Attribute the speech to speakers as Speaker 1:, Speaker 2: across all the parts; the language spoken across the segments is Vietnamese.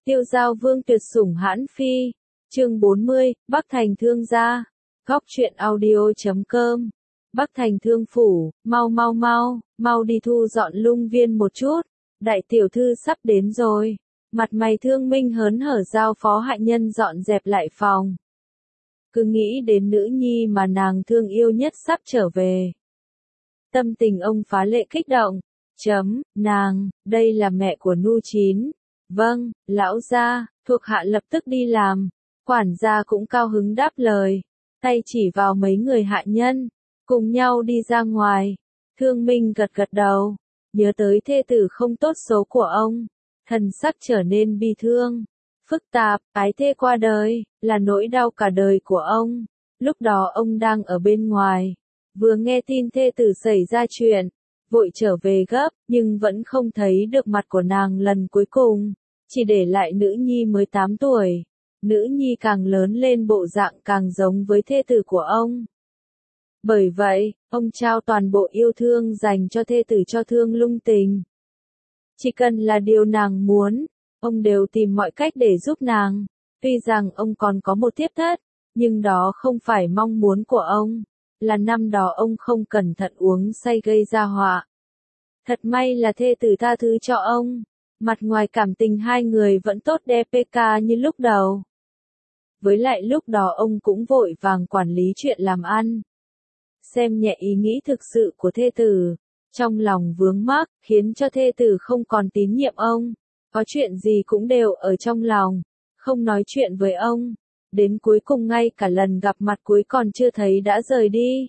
Speaker 1: Tiêu Giao Vương tuyệt sủng hãn phi. Chương 40, Bắc Thành thương gia. Góc truyện audio.com. Bắc Thành thương phủ, mau đi thu dọn lung viên một chút. Đại tiểu thư sắp đến rồi. Mặt mày Thương Minh hớn hở giao phó hạ nhân dọn dẹp lại phòng. Cứ nghĩ đến nữ nhi mà nàng thương yêu nhất sắp trở về. Tâm tình ông phá lệ kích động. Nàng, đây là mẹ của Nu Chín. Vâng, lão gia, thuộc hạ lập tức đi làm. Quản gia cũng cao hứng đáp lời. Tay chỉ vào mấy người hạ nhân. Cùng nhau đi ra ngoài. Thương Minh gật gật đầu. Nhớ tới thê tử không tốt số của ông. Thần sắc trở nên bi thương. Phức tạp, ái thê qua đời, là nỗi đau cả đời của ông. Lúc đó ông đang ở bên ngoài. Vừa nghe tin thê tử xảy ra chuyện. Vội trở về gấp, nhưng vẫn không thấy được mặt của nàng lần cuối cùng. Chỉ để lại nữ nhi mới 8 tuổi. Nữ nhi càng lớn lên bộ dạng càng giống với thê tử của ông. Bởi vậy, ông trao toàn bộ yêu thương dành cho thê tử cho Thương Lung Tình. Chỉ cần là điều nàng muốn, ông đều tìm mọi cách để giúp nàng. Tuy rằng ông còn có một thiếp thất, nhưng đó không phải mong muốn của ông. Là năm đó ông không cẩn thận uống say gây ra họa. Thật may là thê tử tha thứ cho ông. Mặt ngoài cảm tình hai người vẫn tốt đẹp PK như lúc đầu. Với lại lúc đó ông cũng vội vàng quản lý chuyện làm ăn. Xem nhẹ ý nghĩ thực sự của thê tử. Trong lòng vướng mắc, khiến cho thê tử không còn tín nhiệm ông. Có chuyện gì cũng đều ở trong lòng. Không nói chuyện với ông. Đến cuối cùng ngay cả lần gặp mặt cuối còn chưa thấy đã rời đi.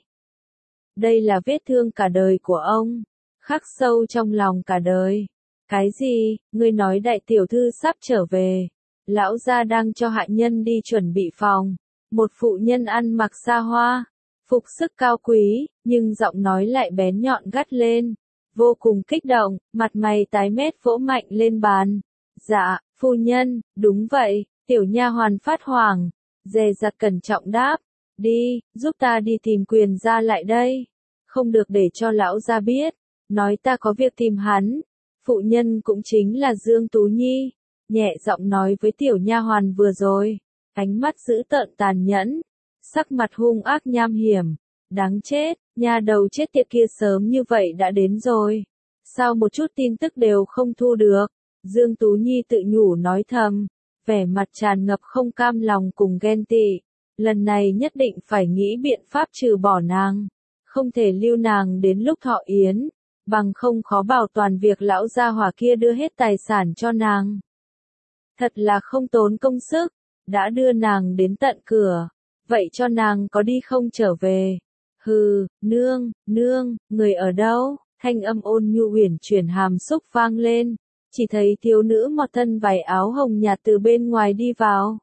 Speaker 1: Đây là vết thương cả đời của ông. Khắc sâu trong lòng cả đời. Cái gì, ngươi nói đại tiểu thư sắp trở về. Lão gia đang cho hạ nhân đi chuẩn bị phòng. Một phụ nhân ăn mặc xa hoa. Phục sức cao quý, nhưng giọng nói lại bén nhọn gắt lên. Vô cùng kích động, mặt mày tái mét vỗ mạnh lên bàn. Dạ, phu nhân, đúng vậy, tiểu nha hoàn phát hoảng. Dè dặt cẩn trọng đáp. Đi, giúp ta đi tìm Quyền gia lại đây. Không được để cho lão gia biết. Nói ta có việc tìm hắn. Phụ nhân cũng chính là Dương Tú Nhi. Nhẹ giọng nói với tiểu nha hoàn vừa rồi. Ánh mắt dữ tợn tàn nhẫn. Sắc mặt hung ác nham hiểm. Đáng chết, nha đầu chết tiệt kia sớm như vậy đã đến rồi. Sao một chút tin tức đều không thu được? Dương Tú Nhi tự nhủ nói thầm. Vẻ mặt tràn ngập không cam lòng cùng ghen tị. Lần này nhất định phải nghĩ biện pháp trừ bỏ nàng. Không thể lưu nàng đến lúc thọ yến. Bằng không khó bảo toàn việc lão gia hỏa kia đưa hết tài sản cho nàng. Thật là không tốn công sức. Đã đưa nàng đến tận cửa. Vậy cho nàng có đi không trở về? Hừ, nương, người ở đâu? Thanh âm ôn nhu uyển chuyển hàm xúc vang lên. Chỉ thấy thiếu nữ một thân vải áo hồng nhạt từ bên ngoài đi vào.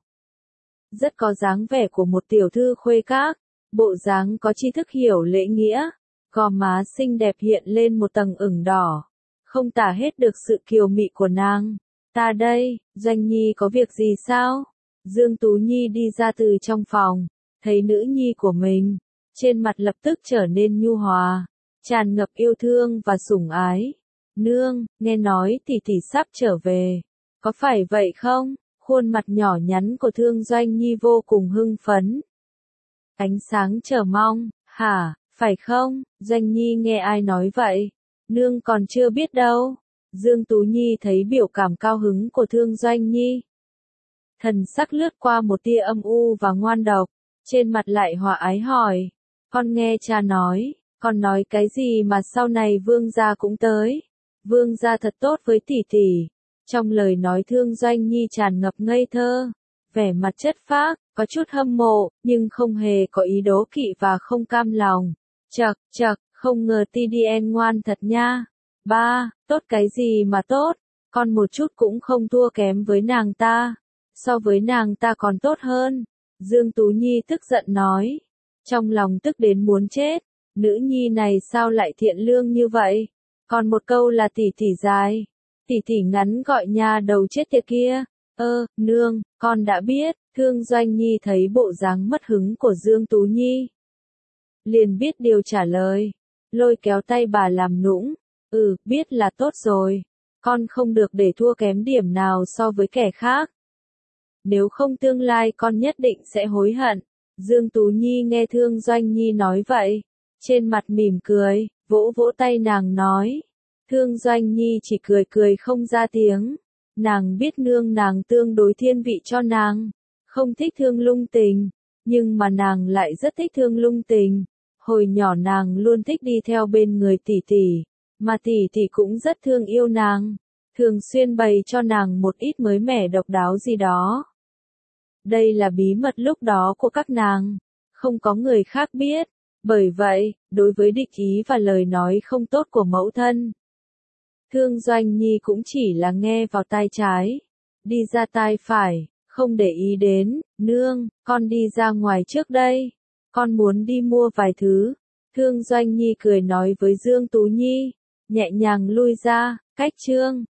Speaker 1: Rất có dáng vẻ của một tiểu thư khuê các. Bộ dáng có tri thức hiểu lễ nghĩa. Gò má xinh đẹp hiện lên một tầng ửng đỏ. Không tả hết được sự kiều mị của nàng. Ta đây, Doanh Nhi có việc gì sao? Dương Tú Nhi đi ra từ trong phòng. Thấy nữ nhi của mình. Trên mặt lập tức trở nên nhu hòa. Tràn ngập yêu thương và sủng ái. Nương, nghe nói tỷ tỷ sắp trở về. Có phải vậy không? Khuôn mặt nhỏ nhắn của Thương Doanh Nhi vô cùng hưng phấn. Ánh sáng chờ mong. Hả, phải không? Doanh Nhi nghe ai nói vậy? Nương còn chưa biết đâu. Dương Tú Nhi thấy biểu cảm cao hứng của Thương Doanh Nhi. Thần sắc lướt qua một tia âm u và ngoan độc. Trên mặt lại hòa ái hỏi. Con nghe cha nói. Con nói cái gì mà sau này vương gia cũng tới. Vương gia thật tốt với tỷ tỷ. Trong lời nói Thương Doanh Nhi tràn ngập ngây thơ. Vẻ mặt chất phác, có chút hâm mộ, nhưng không hề có ý đố kỵ và không cam lòng. Chậc, không ngờ TDN ngoan thật nha. Ba, tốt cái gì mà tốt. Con một chút cũng không thua kém với nàng ta. So với nàng ta còn tốt hơn. Dương Tú Nhi tức giận nói. Trong lòng tức đến muốn chết. Nữ nhi này sao lại thiện lương như vậy? Còn một câu là tỷ tỷ dài. Tỷ tỷ ngắn gọi nha đầu chết tiệt kia. Nương, con đã biết. Thương Doanh Nhi thấy bộ dáng mất hứng của Dương Tú Nhi. Liền biết điều trả lời. Lôi kéo tay bà làm nũng. Biết là tốt rồi. con không được để thua kém điểm nào so với kẻ khác. Nếu không tương lai con nhất định sẽ hối hận. Dương Tú Nhi nghe Thương Doanh Nhi nói vậy, trên mặt mỉm cười, vỗ vỗ tay nàng nói. Thương Doanh Nhi chỉ cười cười không ra tiếng. Nàng biết nương nàng tương đối thiên vị cho nàng, không thích Thương Lung Tình, nhưng mà nàng lại rất thích Thương Lung Tình. Hồi nhỏ nàng luôn thích đi theo bên người tỷ tỷ, mà tỷ tỷ cũng rất thương yêu nàng, thường xuyên bày cho nàng một ít mới mẻ độc đáo gì đó. Đây là bí mật lúc đó của các nàng, không có người khác biết. Bởi vậy, đối với địch ý và lời nói không tốt của mẫu thân, Thương Doanh Nhi cũng chỉ là nghe vào tai trái, đi ra tai phải, không để ý đến. Nương, con đi ra ngoài trước đây, con muốn đi mua vài thứ. Thương Doanh Nhi cười nói với Dương Tú Nhi, nhẹ nhàng lui ra, cách Trương